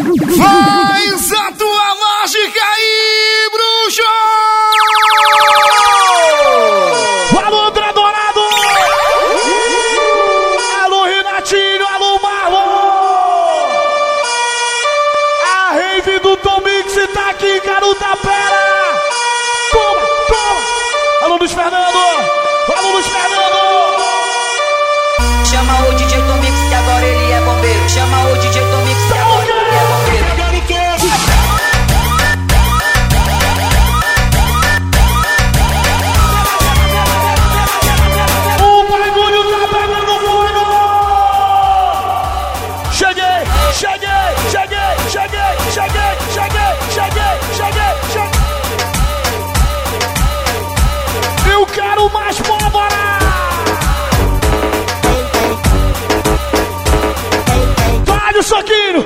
Faz a tua mágica aí, bruxo! Alô, André Dourado! Alô, Renatinho! Alô, Marlon! A rave do Tom Mix tá aqui, garota pera! Toma, toma! Alô, Luiz Fernando! Alô, Luiz Fernando! Chama o DJ Tom Mix que agora ele é bombeiro. Chama o DJ Tom Mix que agora ele é bombeiro. Cheguei! Eu quero mais pólvora! Dá-lhe o soquinho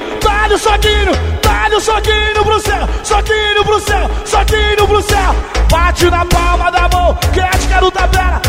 pro céu! Soquinho pro céu! Bate na palma da mão! Quem é de garota bela?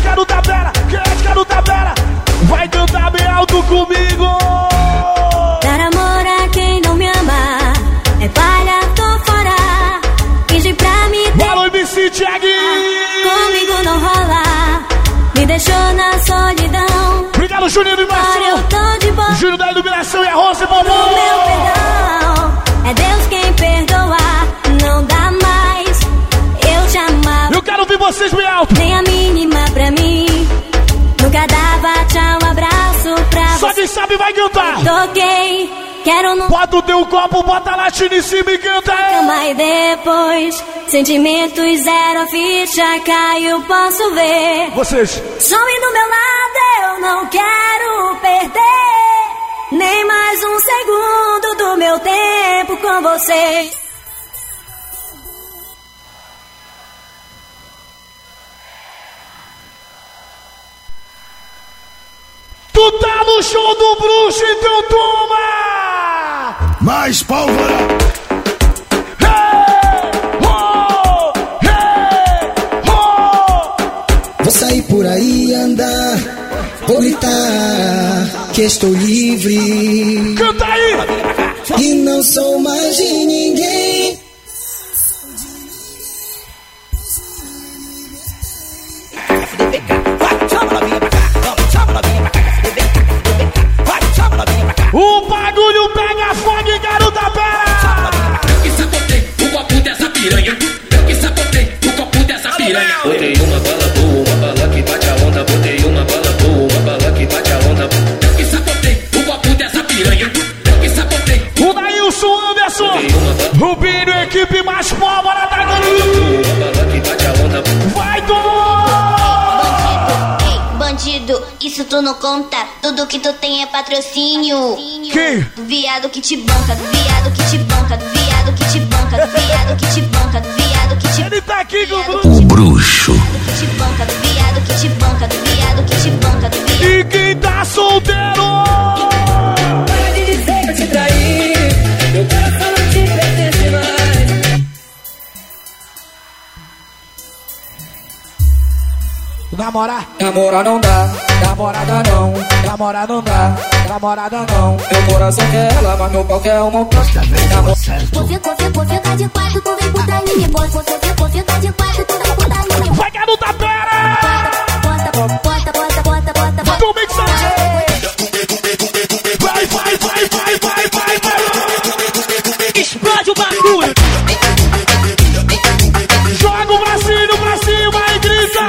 Vai cantar bem alto comigo! Dar amor a quem não me ama é palha, tô fora. Finge pra me ter. Alô, MC Thiaguinho! Comigo não rola. Me deixou na solidão. Obrigado, Juninho do Agora eu tô de boa. Júnior da Iluminação e a Rosa e Bombom. O meu perdão é Deus quem perdoa. Não dá mais. Eu te amava. Eu quero ouvir vocês bem alto. Nem a mínima pra mim. Nunca dava tchau, abraço pra você. Só quem sabe vai cantar. Toquei, quero no... Bota o teu copo, bota a latina em cima e canta. Cama e depois, sentimentos zero, a ficha caiu, posso ver. Vocês. Some do meu lado, eu não quero perder nem mais um segundo do meu tempo com você. Tu tá no show do bruxo, então toma! Mais pólvora! Vou sair por aí andar, vou gritar que estou livre. Canta aí! E não sou mais de ninguém. O bagulho pega fogo, garota pera! Eu que sabotei o copo dessa piranha. Eu que sabotei o copo dessa piranha. Botei uma bala boa, uma bala que bate a onda. Botei uma bala boa, uma bala que bate a onda. Eu que sabotei o copo dessa piranha. Eu que sabotei. O Nailson Anderson! Rubinho, equipe mais pólvora da garota! Uma bala que bate a onda. Vai, Dom! Bandido, isso tu não conta. Tudo que tu tem é patrocínio. Quem? Do viado que te banca, do viado que te banca, do viado que te banca, do viado que te banca, do viado que te banca. Ele tá aqui com O bruxo. Do viado que te banca, do viado que te banca, do viado. E quem tá solteiro? Para de dizer que eu te traí. Meu coração não te pertence mais. Namorar? Namorar não dá, namorada não. Namorar não dá, namorada não. Meu coração quer ela, mas meu pau quer uma. Você tá de quatro, tu vem por trás de mim. Você tá de quatro, tu vem por trás de mim. Vai, garota pera! Bota. Do Mix Vai! Explode o bagulho! Joga o bracinho pra cima e grita!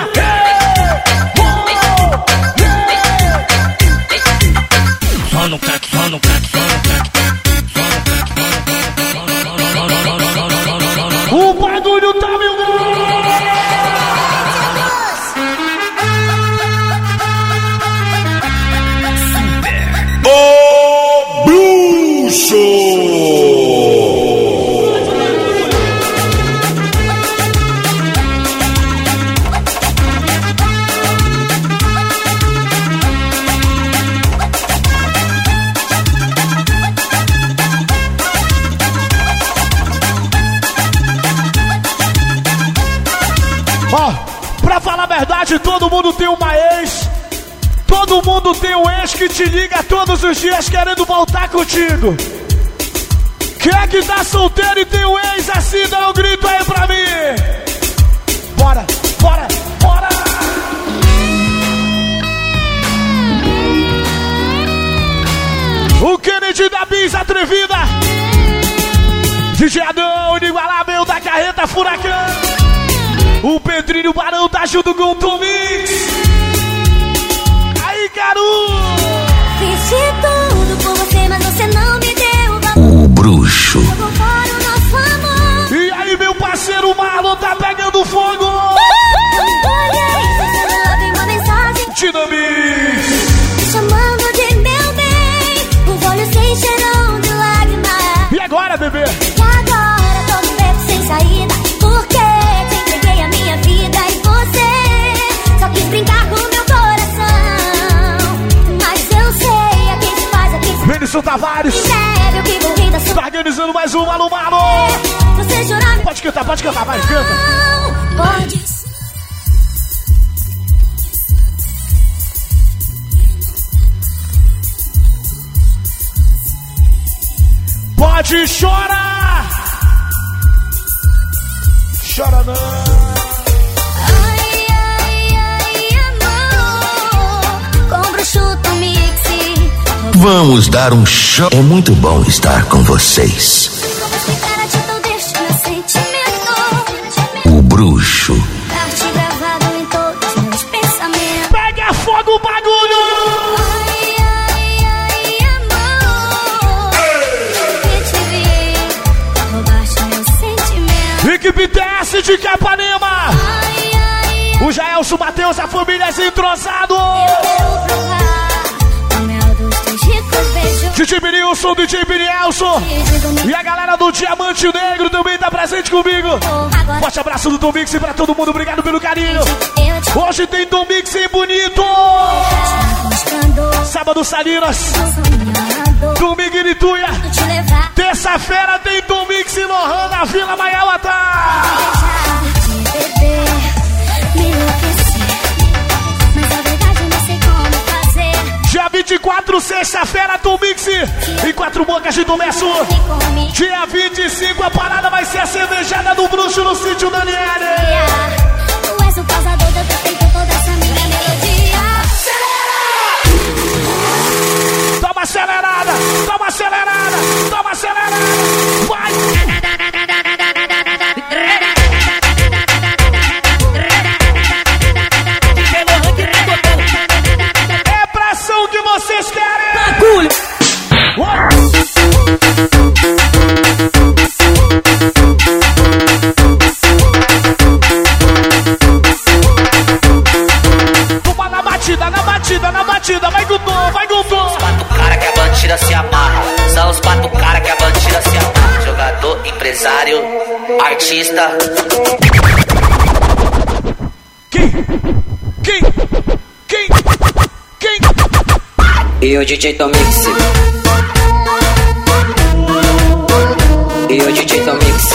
Só no crack, só no crack, só no crack. O bagulho tá mil. O bruxo! Ó, pra falar a verdade, todo mundo tem uma ex. Todo mundo tem um ex que te liga todos os dias querendo voltar contigo. Quem é que tá solteiro e tem um ex assim, dá um grito aí pra mim. Bora, bora, bora. O Kennedy da Bis atrevida. DJ Adão, inigualável da carreta Furacão. O Pedrinho Barão tá junto com o Tom Mix. Aí, garoto. Fiz de tudo por você, mas você não me deu valor. O bruxo. Jogou fora o nosso amor. E aí, meu parceiro Marlon tá pegando fogo. Olhei, seu celular tem uma mensagem Dinamite. me chamando de meu bem. Os olhos se encheram de lágrimas. E agora, bebê? E agora tô no beco sem saída. Porque te entreguei a minha vida e você só quis brincar com meu coração. Mas eu sei a quem se faz, a quem se Benison Tavares. deve, o que vou rir da sua. Tá organizando mais um Alô Marlon. Você chorar me Pode cantar, vai, canta. não pode ser. Pode chorar. Chora não. Ai, ai, ai, amor. Compra o chuto mix. Vamos dar um show. É muito bom estar com vocês. Como explicar a atitude deste meu sentimento? O bruxo. Arte gravado em todos os meus pensamentos. Pega fogo o bagulho. Ai, ai, ai, amor. Que te vi, roubaste meu sentimento. Equipe TS de Capanema. Ai, ai, ai, O Jaelson Matheus, a família é entrosado. eu quero provar o mel dos teus ricos beijos. DJ Birilson, DJ Birielson. E a galera do Diamante Negro também tá presente comigo. Agora Forte abraço do Tom Mix pra todo mundo, obrigado pelo carinho. eu te Hoje tem Tom Mix bonito. buscando, Sábado Salinas, sonhando, domingo em Ituia. te levar. Terça-feira tem Tom Mix em Lohan, na Vila Maiauatá. De beber, me enlouquecer. Mas a verdade não sei como fazer. Dia 24, sexta-feira, Tom Mix em Quatro Bocas de Tomesso. Vem comigo, Dia 25, a parada vai ser a cervejada do bruxo no sítio Daniele. tu és o causador de eu ter feito toda essa minha melodia. Toma acelerada, toma acelerada, toma acelerada. Vai! É pra ação que vocês querem. Bagulho. Toma na batida, na batida, na batida. Vai com tom, vai com tom. Quatro cara que a bandida se amarra. São os quatro cara que a bandida se amarra. Jogador, empresário, artista. Quem? E o DJ Tom Mix. E o DJ Tom Mix.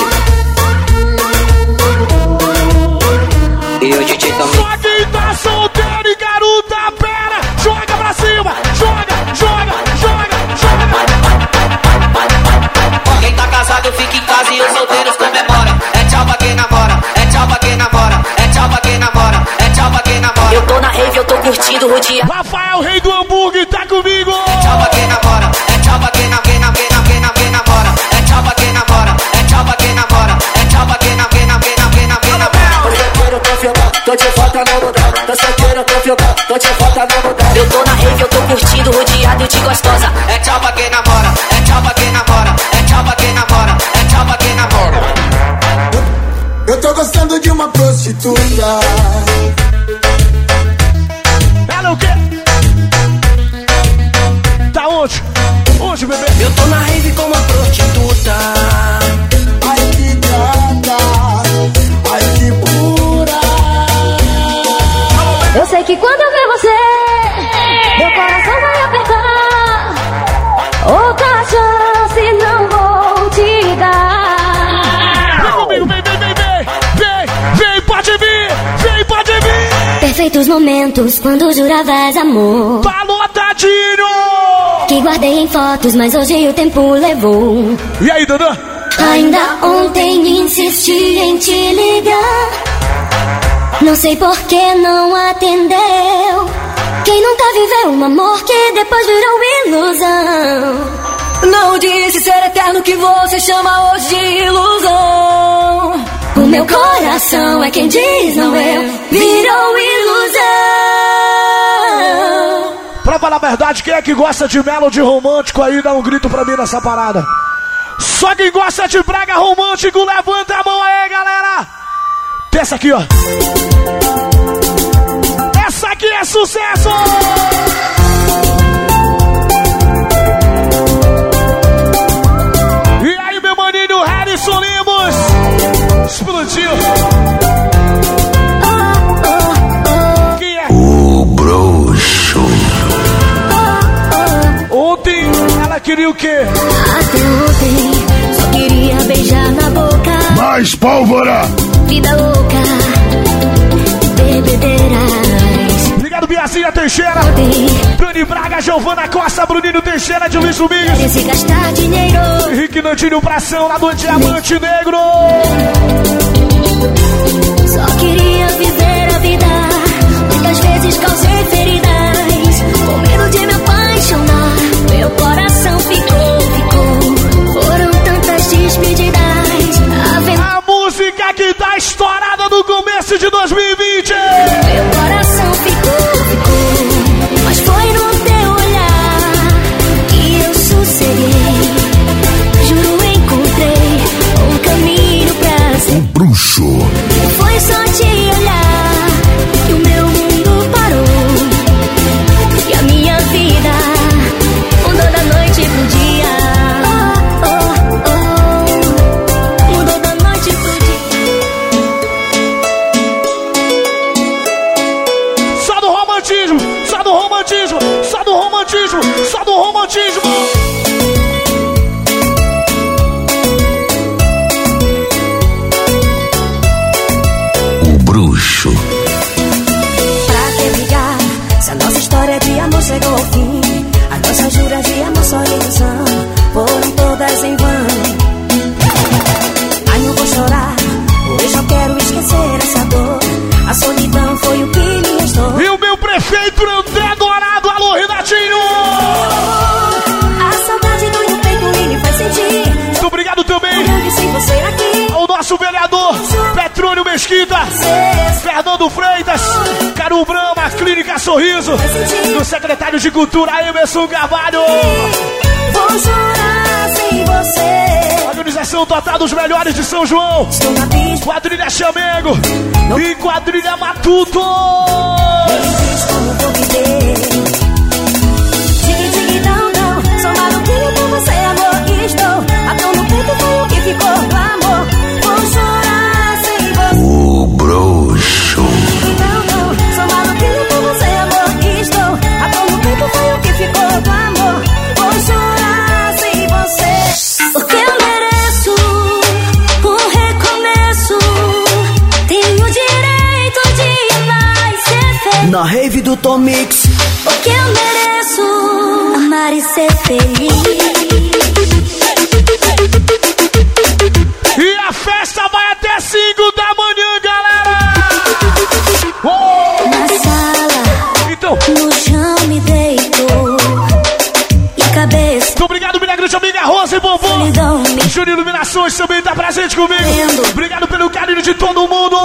E o DJ Tom Mix. Só quem tá solteiro e garota, pera. Joga pra cima, joga. Quem tá casado fica em casa e os solteiros comemora. É tchau pra quem namora, é tchau pra quem namora, é tchau pra quem namora, é tchau pra quem namora. Eu tô na rave, eu tô curtindo o dia. Rafael, rei do hambúrguer, tá comigo. É tchau pra quem namora, é tchau pra quem namora, é tchau pra quem namora, é tchau pra quem namora, é tchau pra quem namora. Tô solteiro, tô filmando, tô de volta no mundão. Tô solteiro, tô filmando, tô de volta no mundão. Eu tô na rave, eu tô curtindo rodeado de gostosa. É tchau pra quem namora, é tchau pra quem namora, é tchau pra quem namora, é tchau pra quem namora. Eu tô gostando de uma prostituta. Ela o quê? Tá onde? Onde, bebê? Eu tô na rave com uma prostituta. Ai que gata, ai que pura. Eu sei que quando eu ver você, meu coração vai apertar. Outra chance não vou te dar. Vem comigo, vem, pode vir. Perfeitos momentos quando juravas amor. Falou, Tadinho! Que que guardei em fotos, mas hoje o tempo levou. E aí, Dandan? Ainda ontem insisti em te ligar. Não sei por que não atendeu. Quem nunca viveu um amor que depois virou ilusão? Não disse ser eterno que você chama hoje de ilusão. O meu coração é quem diz, não eu. Virou ilusão. Pra falar a verdade, quem é que gosta de melody romântico aí, dá um grito pra mim nessa parada. Só quem gosta de brega romântico, levanta a mão aí, galera. Tem essa aqui, ó. Essa aqui é sucesso! E aí, meu maninho Harrison Limos? Explodiu. Quem é? O Bruxo. Ontem ela queria o quê? Até ontem só queria beijar na boca. Mais pólvora! Vida louca, bebedeiras. Obrigado, Biazinha Teixeira. Dani Braga, Giovana Costa, Bruninho Teixeira, de Luiz Domingos. Parece gastar dinheiro. Henrique Nantinho Pração, lá do Diamante Negro. Só queria viver a vida. Muitas vezes causei feridas. Com medo de me apaixonar. Meu coração ficou. Foram tantas despedidas. A música que tá estourada no começo de 2020. Meu coração ficou. Mas foi no teu olhar que eu sosseguei. Juro, encontrei um caminho pra ser. O Bruxo. Foi só te olhar que o meu mundo parou. E a minha vida mudou da noite pro dia. Mudou da noite pro dia. Só do romantismo, só do romantismo, só do romantismo, só do romantismo. O Bruxo. Pra que brigar se a nossa história de amor chegou ao fim? As nossas juras de amor só ilusão foram todas em vão. Ai, não vou chorar, hoje eu quero esquecer essa dor. A solidão foi o que me restou. E o meu prefeito André Dourado, alô Renatinho. A saudade dói no peito e me faz sentir. Muito obrigado também Eu sem você aqui. ao nosso vereador Petrônio Mesquita, Fernando Freitas, Caru Brama, Clínica Sorriso, do secretário de Cultura Emerson Carvalho. Vou chorar sem você. Organização total dos melhores de São João. Estou na pista. Quadrilha Chamego e Quadrilha Matuto. Diz como vou viver. Digue, não, sou maluquinho por você, amor. Estou a dor no peito foi o que ficou, amor. Vou chorar sem você. O Bruxo. Não, sou maluquinho por você, amor. Estou a dor no peito foi o que ficou, amor. Vou chorar sem você. Porque eu mereço um recomeço. Tenho direito de amar e ser feliz. Na rave do Tom Mix. Porque eu mereço amar e ser feliz. E a festa vai até 5 da manhã, galera. Na sala, Então, no chão me deitou. E a cabeça muito obrigado, minha grande amiga Rosa e Bombom. solidão me Júnior Iluminações também tá presente comigo. Obrigado pelo carinho de todo mundo.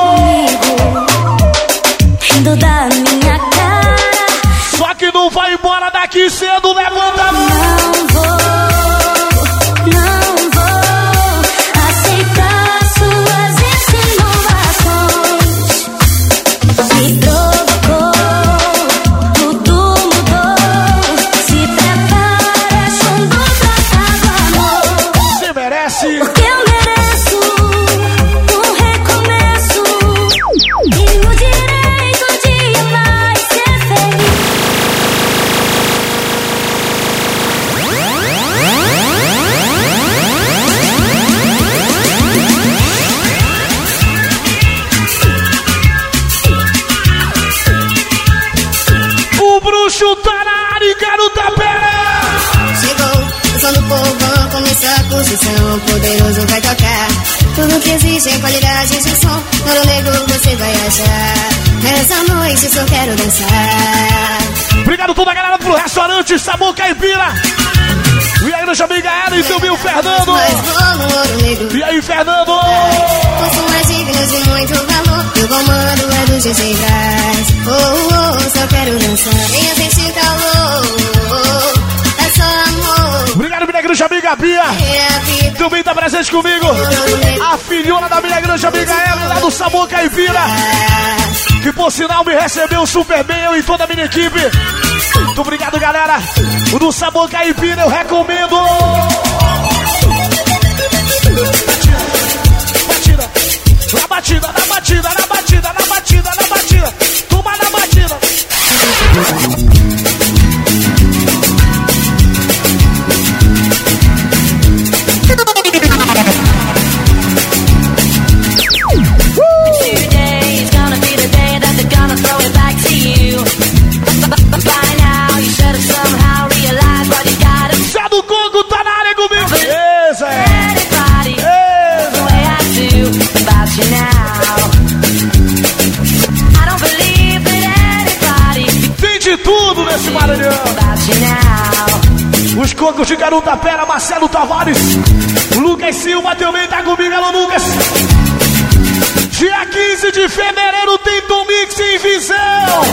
rindo da minha cara. Só que não vai embora daqui cedo, levanta a mão. Não vou aceitar suas insinuações. Me provocou, tudo mudou. Se prepara, é chumbo tratado, amor. Você merece. Porque eu mereço um recomeço. Tenho o direito de amar e ser feliz. O Bruxo tá na área, garota pera. som poderoso vai tocar. Tudo que existe é qualidade de som. Ouro Negro você vai achar. Essa noite só quero dançar. Obrigado toda a galera pro restaurante Sabor Caipira. E aí, nossa amiga Ela e também o Fernando. E aí, Fernando? São mais dignos de muito valor. O comando é do DJ Braz. Só quero dançar. Venha sentir calor. É só amor. Obrigado, minha grande amiga Bia. Também tá presente comigo. A filhona da minha grande amiga Ela, lá do Sabor Caipira. Que por sinal me recebeu super bem, eu e toda a minha equipe. Muito obrigado, galera. O do Sabor Caipira eu recomendo. Batida, na batida, na batida, na batida, na batida, na batida. Toma na batida. Zé do Coco tá na área comigo. Beleza, tem de tudo nesse Maranhão. Os cocos de Garutapera, Marcelo Tavares, Lucas Silva também tá comigo, alô Lucas. Dia 15 de fevereiro tem Tom Mix em Visão.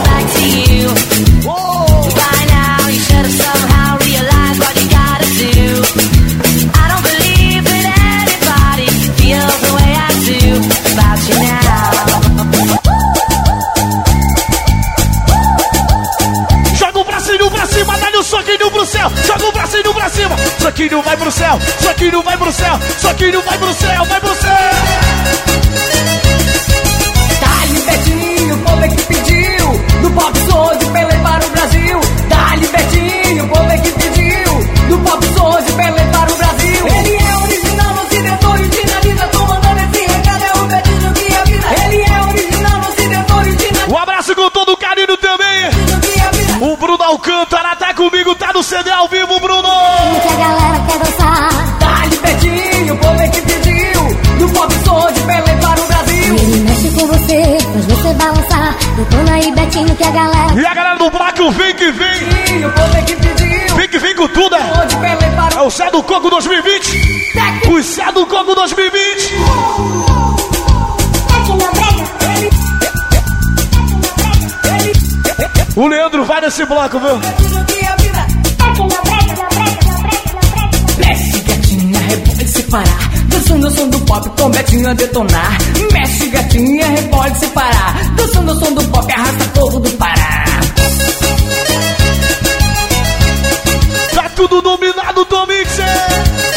Joga o bracinho pra cima, dá-lhe um soquinho pro céu. Joga o bracinho pra cima. Soquinho vai pro céu, soquinho vai pro céu, soquinho vai pro céu, vai pro céu. Dá-lhe Betinho, o povo é que pediu. Do pop sou de Pelé para o Brasil. Dá-lhe Betinho, o povo é que pediu. Do pop sou de Pelé para o Brasil. Ele é original, não se detone de nada. Tô mandando esse recado, é o Betinho que é vida. Ele é original, não se detone de nada. Um abraço com todo o carinho também. O Bruno Alcântara tá comigo, tá no CD ao vivo, Bruno. Que a galera quer dançar. Dá-lhe Betinho, o povo é que pediu. Do pop sou de Pelé para o Brasil. Ele mexe com você, faz você balançar. Detona aí, Betinho, que a galera. E a galera do Bloco vem que vem. O povo é que pediu. Vem que vem com tudo, é. É o Zé do Coco 2020. O Zé do Coco 2020. O Leandro vai nesse bloco, viu? Mexe, gatinha, repode se parar. Dançando o som do pop com Betinho a detonar. Mexe, gatinha, repode se parar. Dançando o som do pop, arrasta povo do Pará. Tá tudo dominado, Tom Mixer.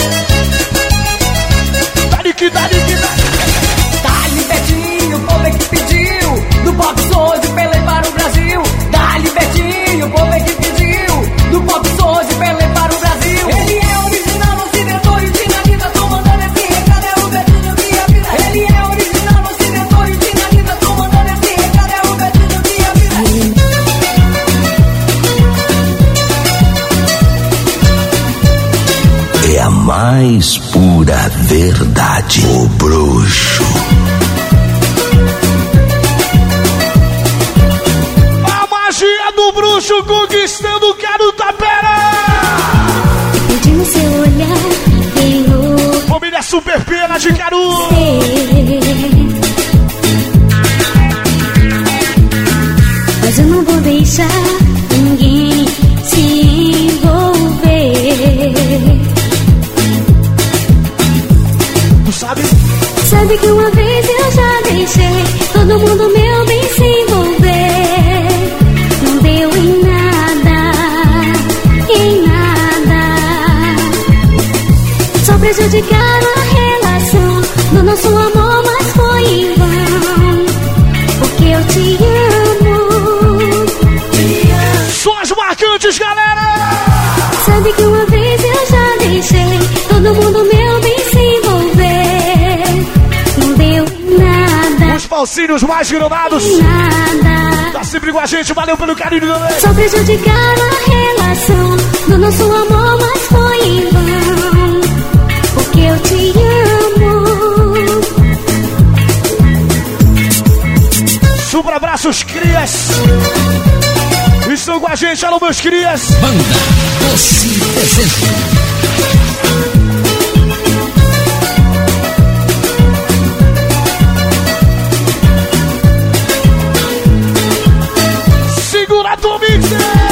Dá-lhe que dá-lhe que dá-lhe. Dá-lhe Betinho, o povo é que pediu. Do pop sou de Pelé para o Brasil. Dá-lhe Betinho, o povo é que pediu. Do pop sou de Pelé para o Brasil. Ele é original, não se detone de nada. Tô mandando esse recado, é o Betinho que é vida. Ele é original, não se detone de nada. Tô mandando esse recado, é o Betinho que é vida. É a mais pura verdade. O bruxo. A magia do bruxo conquistando Garutapera. Perdi no seu olhar, veio. Família Super Pena de Caru. Mas eu não vou deixar ninguém se envolver. Tu sabe? Sabe que uma vez eu já deixei todo mundo meu bem se envolver. Não deu em nada, em nada. Só prejudicaram a relação do nosso amor, mas foi em vão. Porque eu te amo. Só as marcantes, galera! Sabe que uma vez eu já deixei todo mundo meu bem se envolver. Não deu nada. Os falsinhos mais granados. Nada. Tá sempre com a gente, valeu pelo carinho também. Só prejudicaram a relação do nosso amor, mas foi em vão. Porque eu te amo. Super abraços, crias. Estão com a gente, alô, meus crias. Banda Doce Desejo. Segura a mix.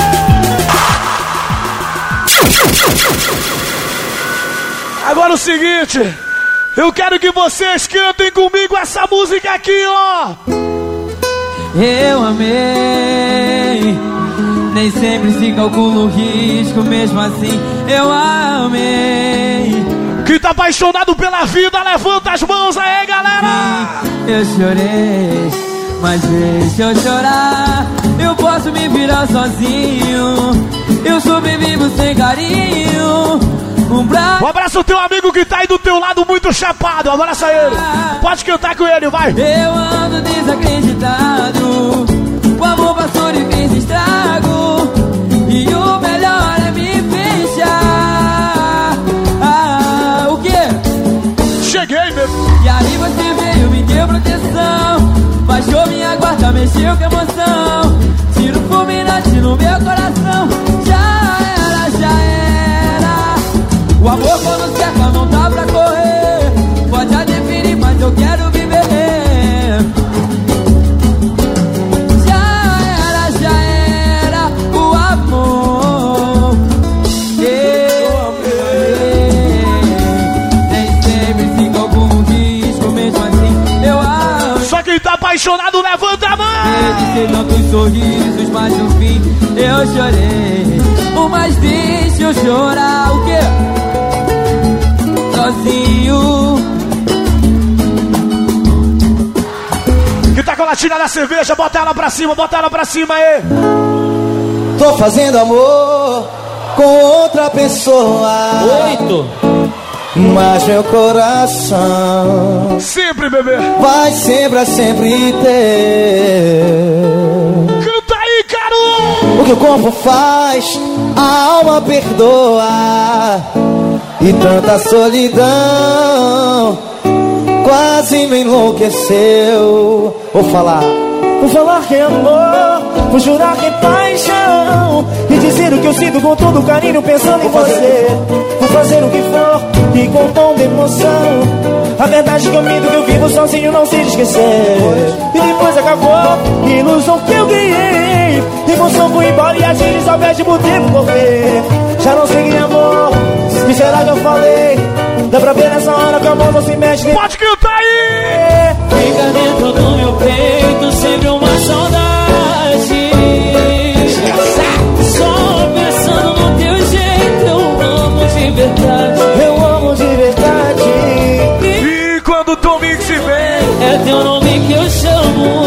Agora o seguinte, eu quero que vocês cantem comigo essa música aqui, ó. Eu amei, nem sempre se calcula o risco, mesmo assim eu amei. Quem tá apaixonado pela vida, levanta as mãos aí, galera. Eu chorei, mas deixa eu chorar. Eu posso me virar sozinho, eu sobrevivo sem carinho. Um abraço ao teu amigo que tá aí do teu lado muito chapado, abraça ele. Pode cantar com ele, vai. Eu ando desacreditado, o amor passou e fez estrago, e o melhor é me fechar. O quê? Cheguei, meu. E aí você veio, me deu proteção, baixou minha guarda, mexeu com emoção, tira o fulminante no meu coração. Já era. O amor quando cerca não dá pra correr, pode a definir, mas eu quero viver. Já era o amor. Eu amei, nem sempre fica algum risco, mesmo assim eu amo. Só quem tá apaixonado, levanta a mão. Sei tantos sorrisos, mas no fim eu chorei. Mas deixa eu chorar, o quê? Sozinho. Que tá com a latinha da cerveja, bota ela pra cima aí. Tô fazendo amor com outra pessoa. 8. Mas meu coração sempre, bebê, vai sempre ter. Canta aí, Caro! O que o corpo faz, a alma perdoa. E tanta solidão quase me enlouqueceu. Vou falar que é amor, vou jurar que é paixão, e dizer o que eu sinto com todo carinho pensando em você. Vou fazer o que for e com tom de emoção. A verdade que eu minto, que eu vivo sozinho, não sei esquecer. E depois acabou, ilusão que eu ganhei. Emoção foi embora e as vezes ao mesmo tempo correr. Já não sei quem é amor, que será que eu falei? Dá pra ver nessa hora que a mão não se mexe. Pode cantar aí! Fica dentro do meu peito sempre uma saudade. Só pensando no teu jeito, eu amo de verdade. Eu amo de verdade. E quando o Tom Mix vem, é teu nome que eu chamo.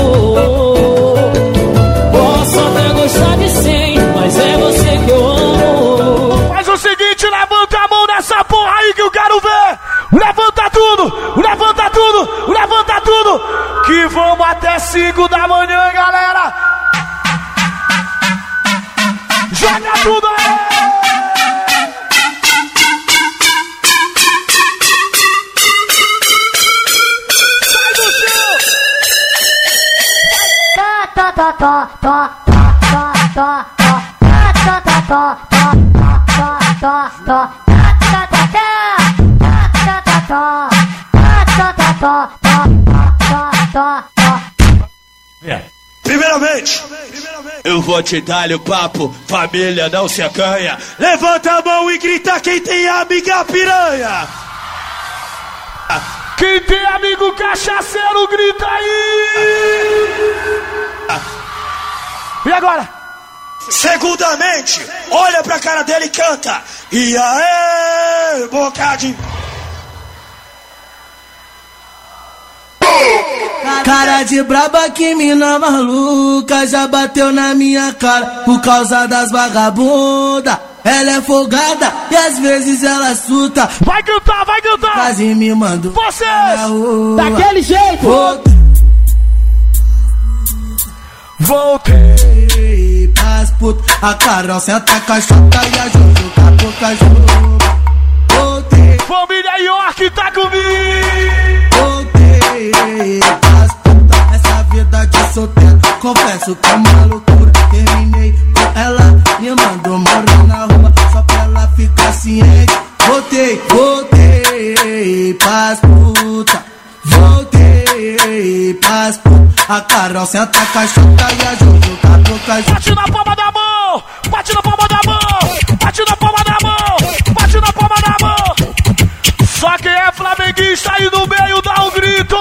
Posso até gostar de 100, mas é você que eu amo. Faz o seguinte, levanta a mão nessa porra aí que eu quero ver. Levanta tudo, que vamos até 5 da manhã, galera. Joga tudo aí. Sai do chão. Primeiramente, eu vou te dar o papo, família não se acanha. Levanta a mão e grita quem tem amiga piranha. Quem tem amigo cachaceiro, grita aí. E agora? Segundamente, olha pra cara dele e canta. E aê, bocadinho. Cara de braba, que mina maluca, já bateu na minha cara por causa das vagabundas. Ela é folgada e às vezes ela suta. Vai cantar! Quase me mandou vocês! Daquele jeito! Voltei pras putas, a Carol senta a caixota e a Juju com a boca junto. Voltei Família York tá comigo. Voltei pras putas, essa vida de solteiro. Confesso que é uma loucura. Terminei com ela, me mandou morar na rua só pra ela ficar ciente. Voltei pras putas. Voltei pras putas. A Carol senta a caixota e a Jojo tá boca. Bate na palma da mão, bate na palma da mão, bate na palma da mão, bate na palma da mão. Só quem é flamenguista aí no meio dá um grito.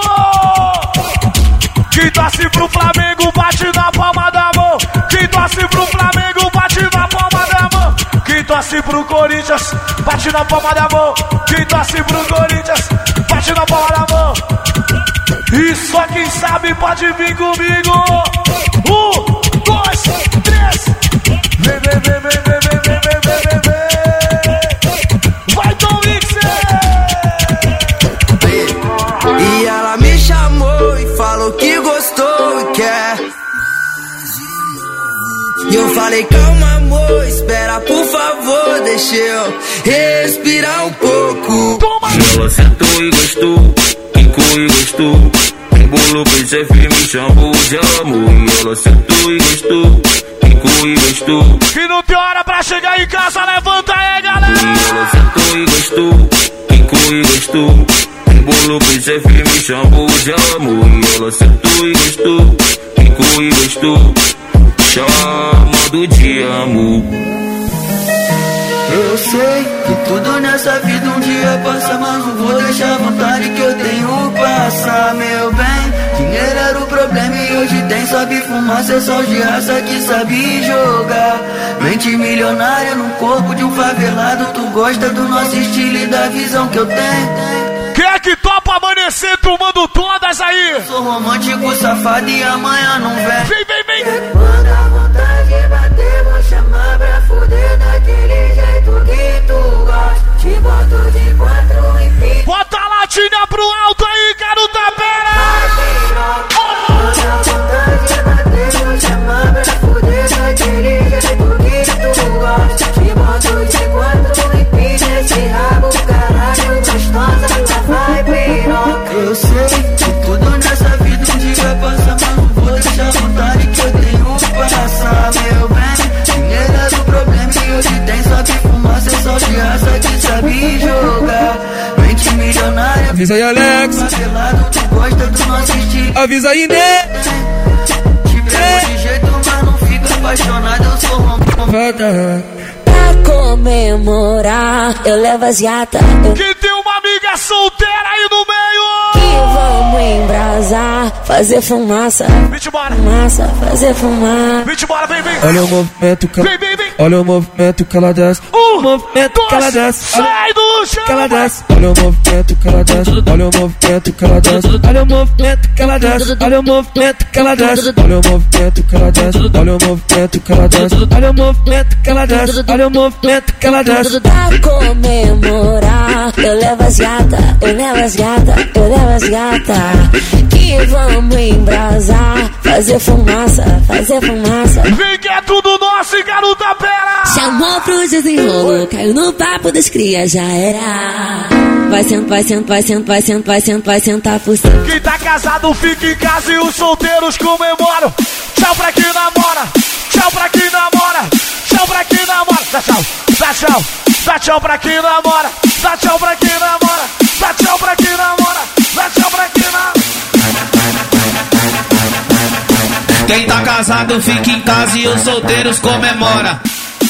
Quem torce pro Flamengo bate na palma da mão. Quem torce pro Flamengo bate na palma da mão. Quem torce pro Corinthians bate na palma da mão. Quem torce pro Corinthians bate na palma da mão. E só quem sabe pode vir comigo. 1, 2, 3. Vem, vem, vem, vem, vem, vem, vem, vem, vem, vem. Vai, Tom Mixer! E ela me chamou e falou que gostou e quer. E eu falei, calma amor, espera por favor, deixa eu respirar um pouco. Ela sentou e gostou, quicou e gostou. Embolou pro chefe, me chamou de amor. E ela sentou e gostou, quicou e gostou. Que não tem hora pra chegar em casa, levanta aí galera. E ela sentou e gostou, quicou e gostou. Embolou pro chefe, me chamou de amor. E ela sentou e gostou, quicou e gostou. Chamando de amor. Eu sei que tudo nessa vida um dia passa, mas não vou deixar a vontade que eu tenho passar, meu bem. Dinheiro era o problema e hoje tem, sabe fumar, cê só de raça que sabe jogar. Mente milionária no corpo de um favelado, tu gosta do nosso estilo e da visão que eu tenho. Quem é que topa amanhecer tomando todas aí? Sou romântico, safado e amanhã não vem. Vem, vem, vem. Quando a vontade bater, vou chamar pra fuder daquele jeito que tu gosta. Te boto de 4 e pico. Bota a latinha pro alto aí, garota pera. Quando a vontade bater, vou chamar pra fuder daquele jeito que tu gosta. Te boto de 4 e pico. Esse rabo, caralho, gostosa, vai piroca. Eu sei que tudo nessa vida um dia passa, mas não vou deixar a vontade que eu tenho passar, meu bem. Dinheiro era o problema e hoje tem, sabe fumar, cê só de raça que sabe jogar. Mente milionária, avisa aí Alex, favelado, tu gosta do nosso estilo. Avisa aí Né. Te pego de jeito, mas não fica apaixonado, eu sou romântico. Pra comemorar, eu levo as gatas. Que tem uma amiga solteira aí no meio. Que vamos embrasar, fazer fumaça. Fumaça, fazer fumar. Vem embora, vem, vem. Olha o movimento que ela... Vem, vem. Olha o movimento que ela desce. O movimento que ela desce. Sai do chão. Que ela desce. Olha o movimento que ela desce. Olha o movimento que ela desce. Olha o movimento que ela desce. Olha o movimento que ela desce. Olha o movimento que ela desce. Olha o movimento que ela desce. Olha o movimento que ela desce. Olha o movimento que ela desce. Pra comemorar, eu levo as gatas. Eu levo as gatas. Eu levo as gatas. Que vamos embrasar, fazer fumaça, fazer fumaça. Vem que é tudo nosso e garota pera. Chamou pro desenrolo, caiu no papo das crias, já era. Vai sentar, vai sentar, vai sentar, vai sentar, vai sentar, vai sentar por cima. Quem tá casado fica em casa e os solteiros comemoram. Tchau pra quem namora, tchau pra quem namora, tchau pra quem namora. Dá tchau, dá tchau, dá tchau pra quem namora, dá tchau pra quem namora, dá tchau pra quem namora, dá tchau pra quem namora. Quem tá casado fica em casa e os solteiros comemora.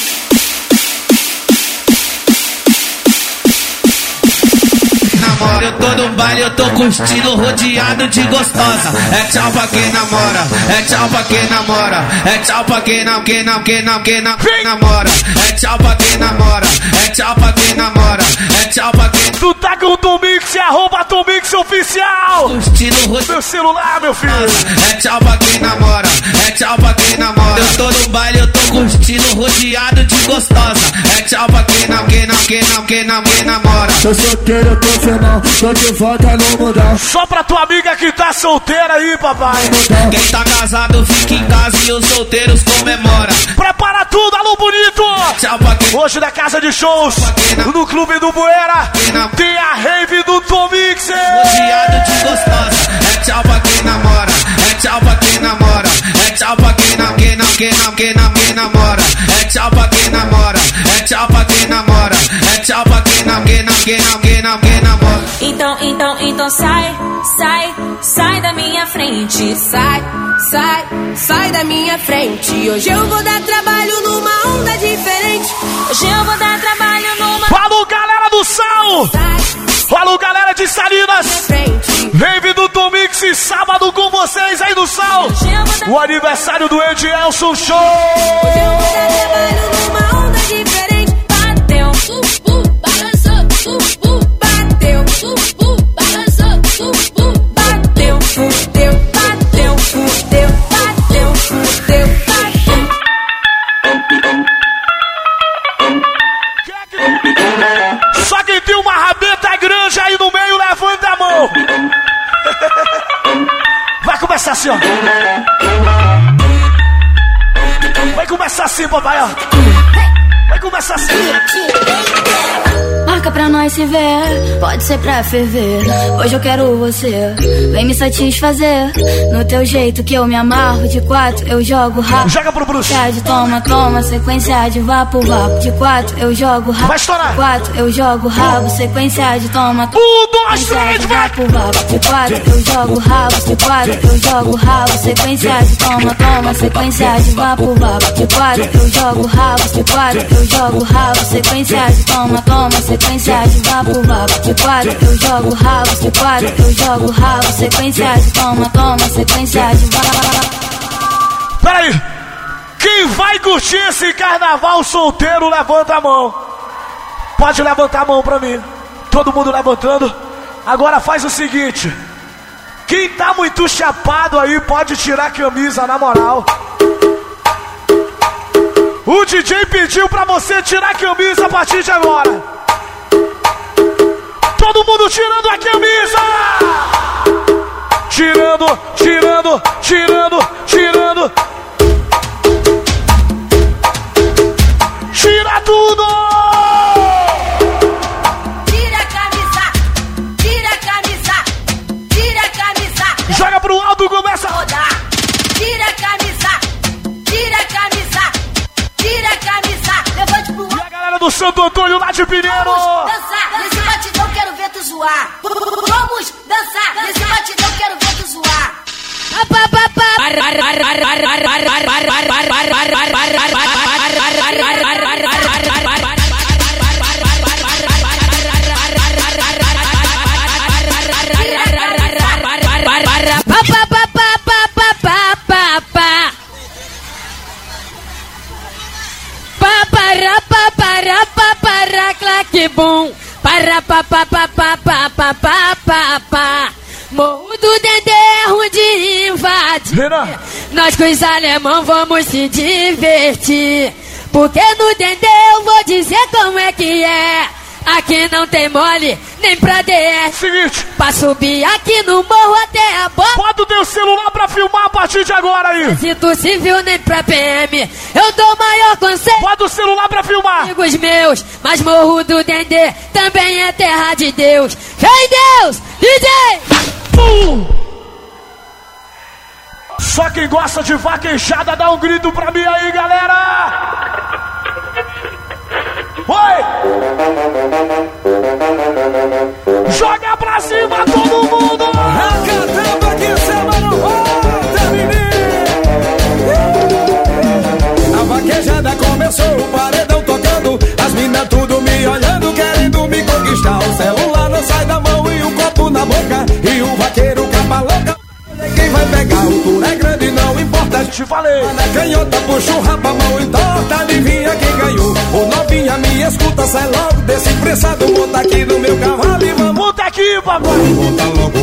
Eu tô no baile, eu tô curtindo, rodeado de gostosa. É tchau pra quem namora, é tchau pra quem namora, é tchau pra quem não namora. É tchau pra quem namora, é tchau pra quem namora, é tchau pra quem... Tu tá com o Tom Mix, arroba Tom Mix oficial. Curtindo meu celular, meu filho. É tchau pra quem namora, é tchau pra quem namora. Eu tô no baile, eu tô curtindo, rodeado de gostosa. É tchau pra quem namora. Sou solteiro, tô firmão, tô de volta no mundão. Só pra tua amiga que tá solteira aí, papai. Quem tá casado fica em casa e os solteiros comemora. Prepara tudo, alô bonito. Tchau pra quem... Hoje na casa de shows, no Clube do Bueira, tem a rave do Tom Mix. Rodeado de gostosa, é tchau pra quem namora. É tchau pra quem namora. É tchau pra quem namora. É tchau pra quem namora. É tchau pra quem namora. É tchau pra quem namora. Então sai da minha frente. Sai da minha frente. Hoje eu vou dar trabalho numa onda diferente. Hoje eu vou dar trabalho numa... Falou, galera do Sal! Falou, galera de Salinas! Rave do Tom Mix, sábado com vocês aí do Sal! O aniversário do Edielson Show! Hoje eu vou dar trabalho numa onda diferente. Bateu, balançou, bateu, balançou, bateu, fudeu, bateu, fudeu, bateu, fudeu, bateu. Só quem tem uma rabeta grande aí no meio, levanta a mão! Vai começar assim, ó! Vai começar assim, papai, ó! Vai começar assim! Marca pra nós se ver, pode ser pra ferver. Hoje eu quero você, vem me satisfazer. No teu jeito que eu me amarro. De 4 eu jogo rápido. Joga pro Bruce. De toma, sequência de vapo. De 4 eu jogo rápido. Vai estourar. De 4 eu jogo rabo, sequência de toma. 1, 2, 3, vai. De 4 eu jogo rabo. De 4 eu jogo rabo, sequência de toma, sequência de vapo. De 4 eu jogo rabo. De 4 eu jogo rabo, sequência de toma, sequência de vapo. De 4 eu jogo rabo. De 4 eu jogo rabo, sequência de toma, sequência de vapo. Peraí, quem vai curtir esse carnaval solteiro, levanta a mão. Pode levantar a mão pra mim. Todo mundo levantando. Agora faz o seguinte: quem tá muito chapado aí pode tirar a camisa, na moral. O DJ pediu pra você tirar a camisa a partir de agora. Todo mundo tirando a camisa. Tirando. Tira tudo. Tira a camisa. Joga pro alto, começa a rodar. Tira a camisa. Levante pro alto. E a galera do Santo Antônio lá de Pinheiro. Vamos dançar nesse batidão, quero ver tu zoar. Vamos dançar nesse batidão, quero ver tu zoar. Que bom, Morro do Dendê é ruim de invadir. Nós com os alemão vamos se divertir. Porque no Dendê eu vou dizer como é que é. Aqui não tem mole, nem pra DS. Seguinte, pra subir aqui no morro até a bota. Bota o teu celular pra filmar a partir de agora aí. Se tu civil nem pra PM, eu dou maior conselho. Bota o celular pra filmar. Amigos meus, mas Morro do Dendê também é terra de Deus. Vem Deus, DJ! Só quem gosta de vaquejada dá um grito pra mim aí, galera! Oi! Joga pra cima todo mundo! Acatamba que samba não volta, menino! A vaquejada começou, o paredão tocando, as minas tudo me olhando, querendo me conquistar. O celular não sai da mão e o copo na boca, e o vaqueiro capa louca. Quem vai pegar o tour é grande, não importa. Te falei. Na canhota puxa o rabo, a mão entorta, adivinha quem ganhou? O novinha me escuta, sai logo desse pressado. Monta aqui no meu cavalo e vamos. Monta aqui, papai. Monta logo,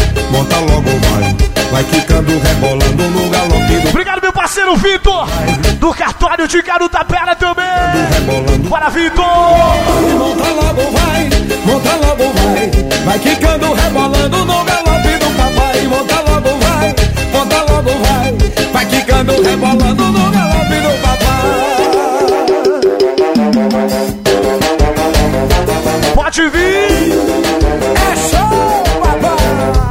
vai. Vai quicando, rebolando no galope do... Obrigado, meu parceiro Vitor, do cartório de Garutapera também. Rebolando Bora, Vitor! Monta logo vai, vai quicando, rebolando no galope do papai. Monta logo vai quicando, rebolando no galope do papai. Pode vir! É show, papai!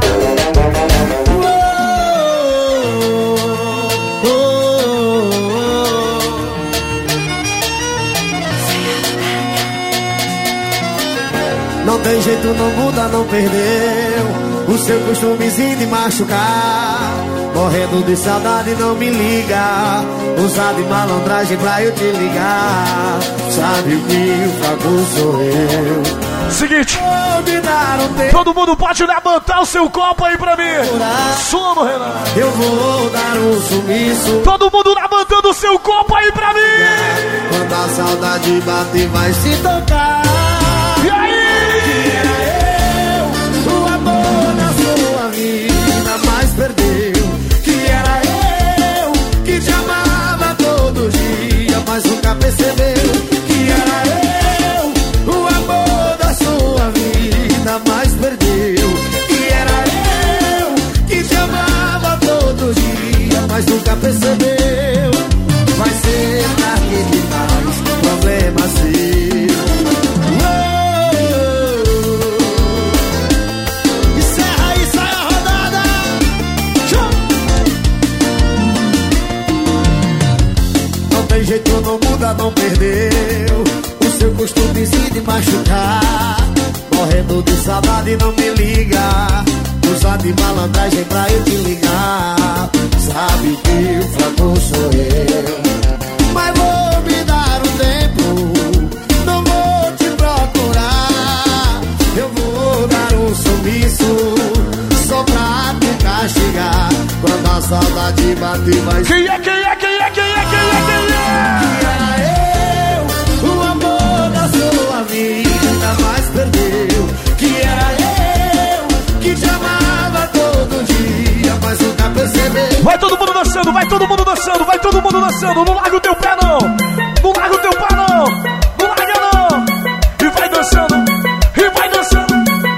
Não tem jeito, não muda, não perdeu o seu costumezinho de machucar. Morrendo de saudade, não me liga. Usar de malandragem pra eu te ligar. Sabe o que o fraco sou eu. Seguinte, todo mundo pode levantar o seu copo aí pra mim. Soma, Renan. Eu vou dar um sumiço. Todo mundo levantando o seu copo aí pra mim. Quando a saudade bater, vai se tocar. E aí? Que era eu, o amor da sua vida, mas perdeu. Que era eu, que te amava todo dia, mas nunca percebeu. Que era eu, o amor da sua vida, mas perdeu. Que era eu, que te amava todo dia, mas nunca percebeu. Vai ser tarde demais, problema seu. Jeito não muda, não perdeu o seu costumezinho de machucar. Morrendo de saudade, não me liga. Usar de malandragem pra eu te ligar. Sabe que o fraco sou eu. Mas vou me dar um tempo, não vou te procurar. Eu vou dar um sumiço só pra te castigar. Quando a saudade bater, vai... Quem é? Que era eu, o amor da sua vida, mas perdeu. Que era eu, que te amava todo dia, mas nunca percebeu. Vai todo mundo dançando, vai todo mundo dançando, vai todo mundo dançando. Não larga o teu pé não, não larga o teu pé não, não larga não. E vai dançando, e vai dançando.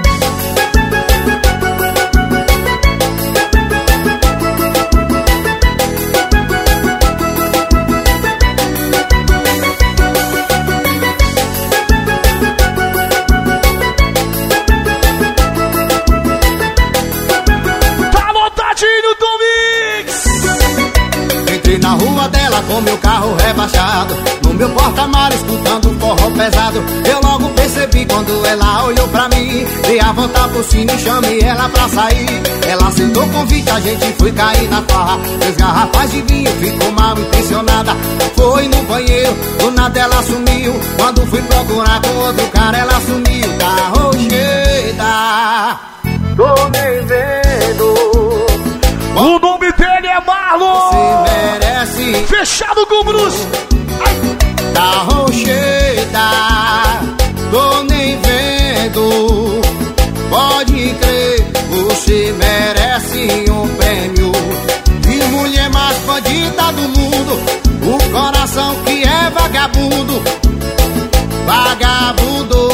Com meu carro rebaixado, no meu porta-malas escutando um forró pesado. Eu logo percebi quando ela olhou pra mim. Dei a volta por cima e chamei ela pra sair. Ela aceitou o convite, a gente foi cair na farra. 3 garrafas de vinho, ficou mal intencionada. Foi no banheiro, do nada ela sumiu. Quando fui procurar com outro cara, ela sumiu. Tá rocheda, tô nem vendo. O nome dele é Marlon. Você merece. Fechado com o Bruce. Da rocheda, tô nem vendo. Pode crer, você merece um prêmio de mulher mais bandida do mundo. O coração que é vagabundo, vagabundo.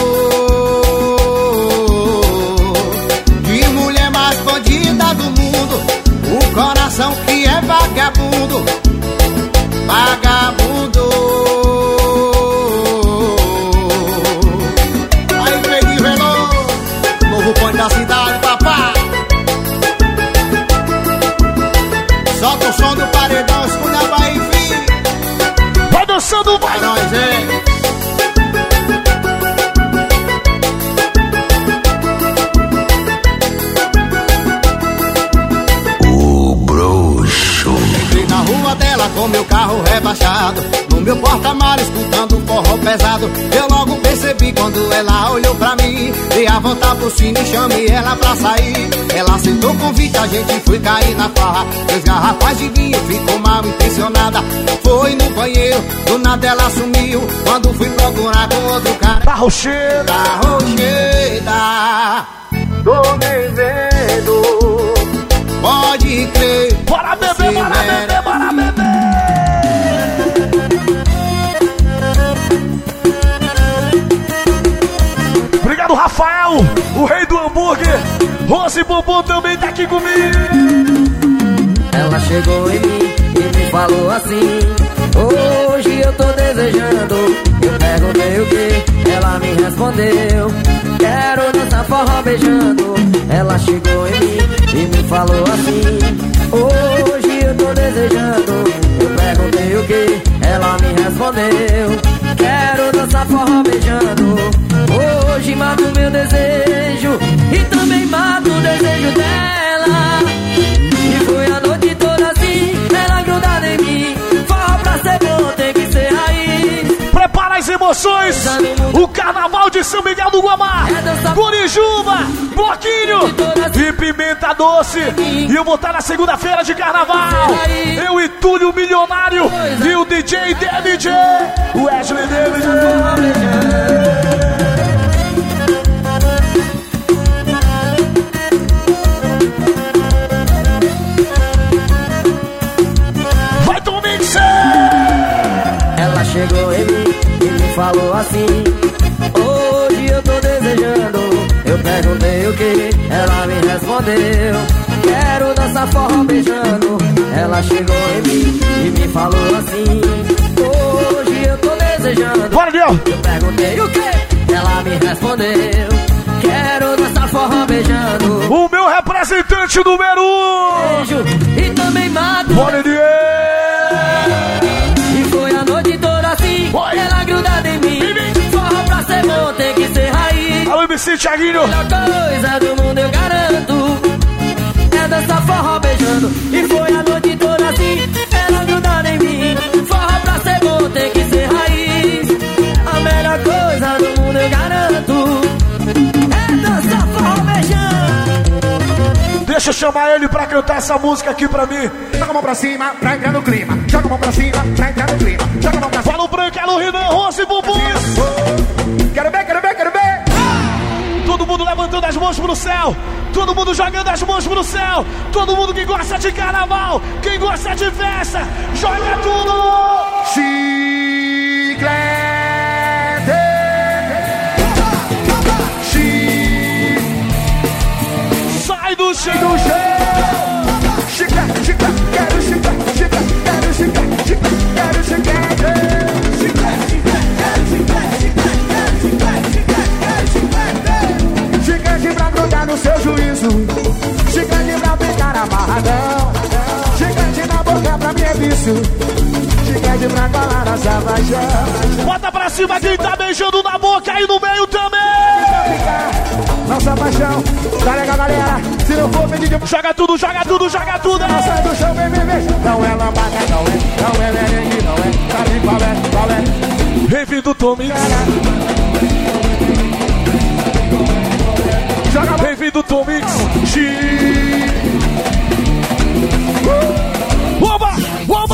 De mulher mais bandida do mundo. O coração que é vagabundo, vagabundo. Aí, Pedrinho Veloso, novo ponto da cidade, papá. Solta o som do paredão, escuta, vai, filho. Vai dançando, vai. Nós, é. Dela com meu carro rebaixado, no meu porta-malas escutando um forró pesado. Eu logo percebi quando ela olhou pra mim. Dei a volta por cima e chamei ela pra sair. Ela aceitou o convite, a gente foi cair na farra. 3 garrafas de vinho, ficou mal intencionada. Foi no banheiro, do nada ela sumiu. Quando fui procurar com outro cara, tá rocheda, tá rocheda, tô nem vendo. Pode crer. Bora beber, bora beber, bora beber. hambúrguer. Rose Bumbum também tá aqui comigo. Ela chegou em mim e me falou assim: hoje eu tô desejando. Eu perguntei o que, ela me respondeu: quero dançar forró beijando. Ela chegou em mim e me falou assim: hoje eu tô desejando. Eu perguntei o que, ela me respondeu: quero dançar forró beijando. Hoje mato meu desejo e também mato o desejo dela. E foi a noite toda assim, ela grudada em mim. Forró pra ser bom tem que ser raiz. Prepara as emoções. O carnaval de São Miguel do Guamá, Curijuba, Bloquinho e Pimenta Doce. E eu vou estar na segunda-feira de carnaval. Eu e Túlio Milionário e o DJ DMJ, o Wesley David. Vai do mixer! Ela chegou em mim e me falou assim: hoje eu tô desejando. Eu perguntei o que, ela me respondeu: quero dançar forró beijando. Ela chegou em mim e me falou assim: hoje eu tô desejando. Bora, Deus! Eu perguntei o que, ela me respondeu: quero dançar forró beijando. O meu representante número 1. Beijo e também mato. Bora, Deus! E foi a noite toda assim, ela grudada em mim. Forró pra ser bom tem que ser raiz. Alô, MC Thiaguinho. A coisa do mundo eu garanto é dançar forró beijando. E foi a noite toda assim, ela grudada em mim. Forró pra ser bom tem que ser raiz. A melhor coisa do mundo eu garanto é dançar forró beijando. Deixa eu chamar ele pra cantar essa música aqui pra mim. Joga a mão pra cima pra entrar no clima. Joga a mão pra cima pra entrar no clima. Joga a mão pra cima. Fala o branco, Alô, Rinan, Rose Bumbum. Quero ver, quero ver, quero ver. Todo mundo levantando as mãos pro céu. Todo mundo jogando as mãos pro céu. Todo mundo que gosta de carnaval, quem gosta de festa, joga tudo. Chiclete. Sai do chão. Chiclete, chiclete, quero chiclete, chiclete, quero chiclete, chiclete, quero chiclete. Chiclete pra grudar no seu juízo. Chiclete pra ficar amarradão. Chiclete na boca pra mim é vício. Chiclete pra colar nossa paixão. Bota pra cima quem tá beijando na boca e no meio também. Nossa paixão, tá legal, galera. Se não for pedir de... Joga tudo, joga tudo, joga tudo. Sai do chão, vem, vem, vem. Não é lambada, não é merengue, não é. Sabe qual é, qual é? Rave do Tomix. Rave do Tomix. Oba, oba.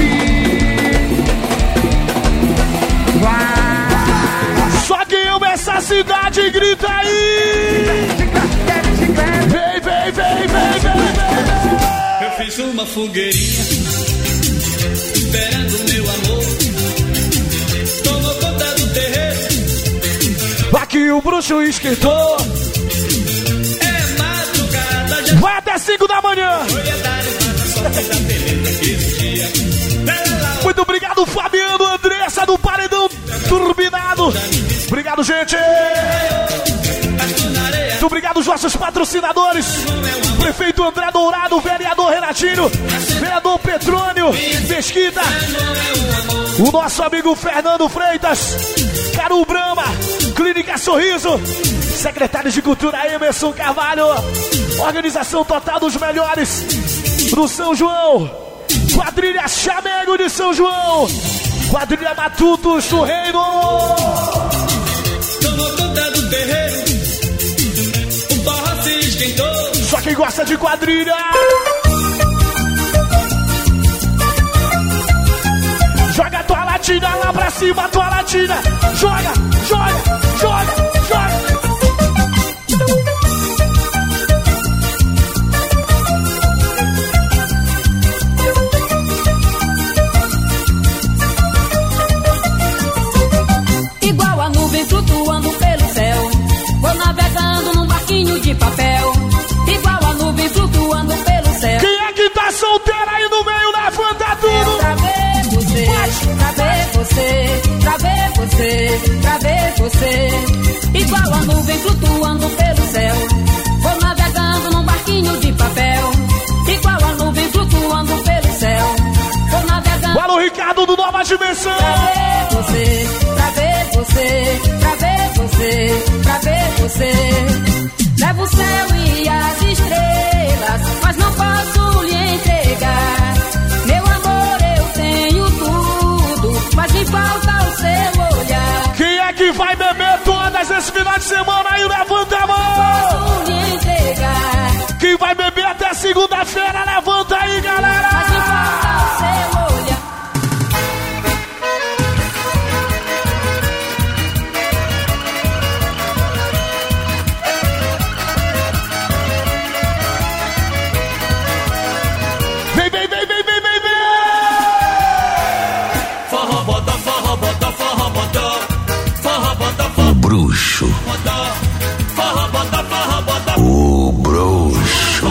Só quem ama essa cidade grita aí. Vem, vem, vem, vem, vem. Eu fiz uma fogueirinha esperando meu amor. Tomou conta do terreiro. Aqui o bruxo esquentou. É madrugada já. Vai até 5 da manhã. Muito obrigado, Fabiano, Andressa do Paredão Turbinado. Obrigado, gente. Muito obrigado, os nossos patrocinadores. Prefeito André Dourado, vereador Renatinho, vereador Petrônio Mesquita, o nosso amigo Fernando Freitas, Caru Brama, Clínica Sorriso, secretário de Cultura Emerson Carvalho, organização total dos melhores do São João, quadrilha Chamego de São João, quadrilha Matutos do Reino. Tomou conta do terreiro, o forró se esquentou. Só quem gosta de quadrilha. Joga a tua latina lá pra cima, a tua latina. Joga, joga, joga, joga. Igual a nuvem flutuando pelo céu, vou navegando num barquinho de papel. você, pra ver você. Igual a nuvem flutuando pelo céu. Vou navegando num barquinho de papel. Igual a nuvem flutuando pelo céu. Vou navegando. Olha o Ricardo do Nova Dimensão. Pra ver você, pra ver você, pra ver você, pra ver você. Levo o céu e as estrelas, mas não posso lhe entregar. Meu amor, eu tenho tudo, mas me falta o seu olhar. Quem é que vai beber todas esse final de semana aí? Levanta a mão! Posso lhe entregar. Quem vai beber até segunda-feira, levanta aí, galera! Mas me falta o seu olhar. Vem, vem, vem, vem, vem, vem, vem! Forró, bota, forró, bota, forró, bota. Forró, bota, O bruxo. forró, bota, forró, bota. O bruxo.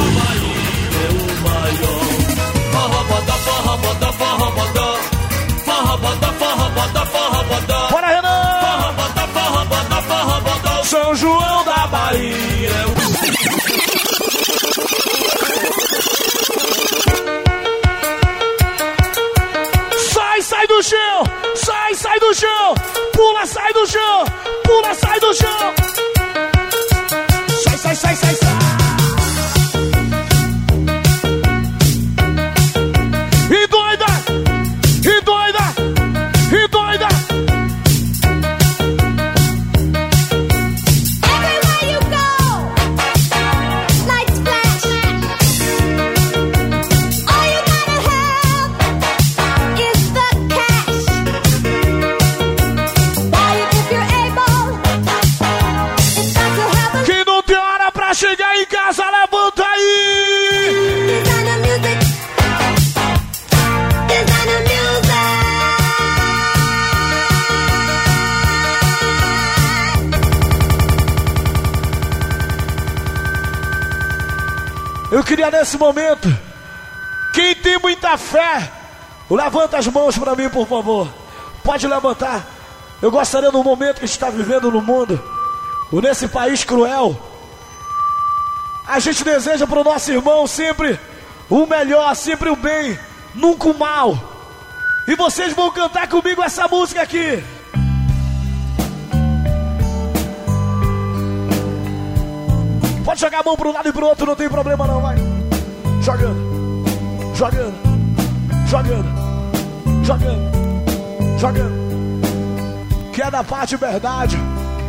Forró, bota, forró, bota, forró, bota. Forró, bota, forró, bota, forró, bota. Bora, Renan! Forró, bota, forró, bota, forró, bota. São João da Bahia. Sai do chão! Sai do chão! Pula, sai do chão! Pula, sai do chão! Sai! E doida! E doida! E doida! Everywhere you go, lights flash. All you gotta have is the cash. Buy it if you're able. It's got to have a Quem não tem hora pra chegar em casa, levanta aí! designer music. Designer music. Eu queria nesse momento, quem tem muita fé, levanta as mãos pra mim, por favor. Pode levantar. Eu gostaria no momento que a gente está vivendo no mundo, nesse país cruel, a gente deseja pro nosso irmão sempre o melhor, sempre o bem, nunca o mal. E vocês vão cantar comigo essa música aqui. Pode jogar a mão pro lado e pro outro, não tem problema não, vai. Jogando, jogando, jogando, jogando, jogando. Que é da parte verdade,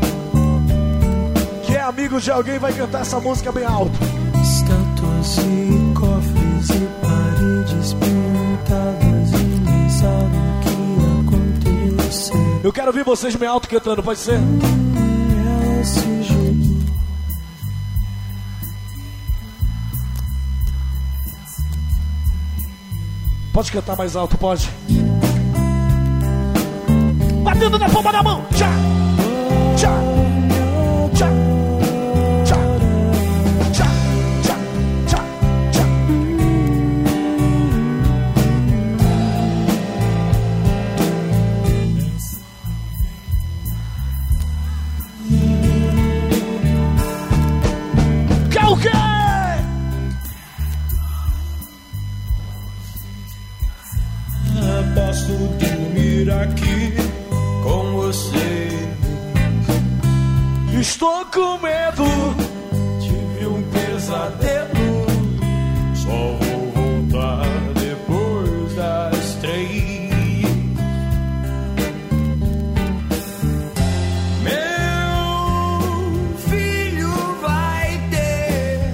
que é amigo de alguém, vai cantar essa música bem alto. Estátuas e cofres e paredes pintadas e nem sabe o que aconteceu. Eu quero ouvir vocês bem alto cantando, pode ser? Ela se jogou. Pode cantar mais alto, pode. Batendo na palma da mão. Tchá, tchá, tchá, tchá, tchá, tchá, tchá, tchá. Que é o quê? Posso dormir aqui com você. Estou com medo. Tive um pesadelo. Só vou voltar depois das 3. Meu filho vai ter.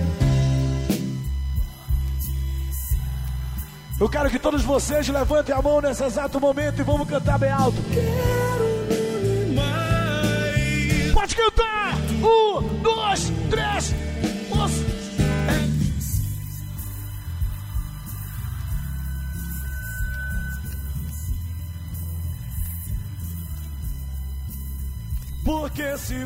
Eu quero que todos vocês levantem a mão nesse exato momento e vamos cantar bem alto. Pode cantar! 1, 2, 3. Porque se...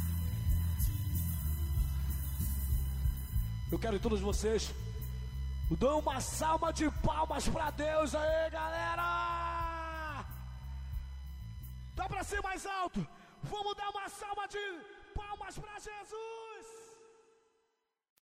Eu quero que todos vocês Dá uma salva de palmas pra Deus aí, galera! Dá pra ser mais alto! Vamos dar uma salva de palmas pra Jesus!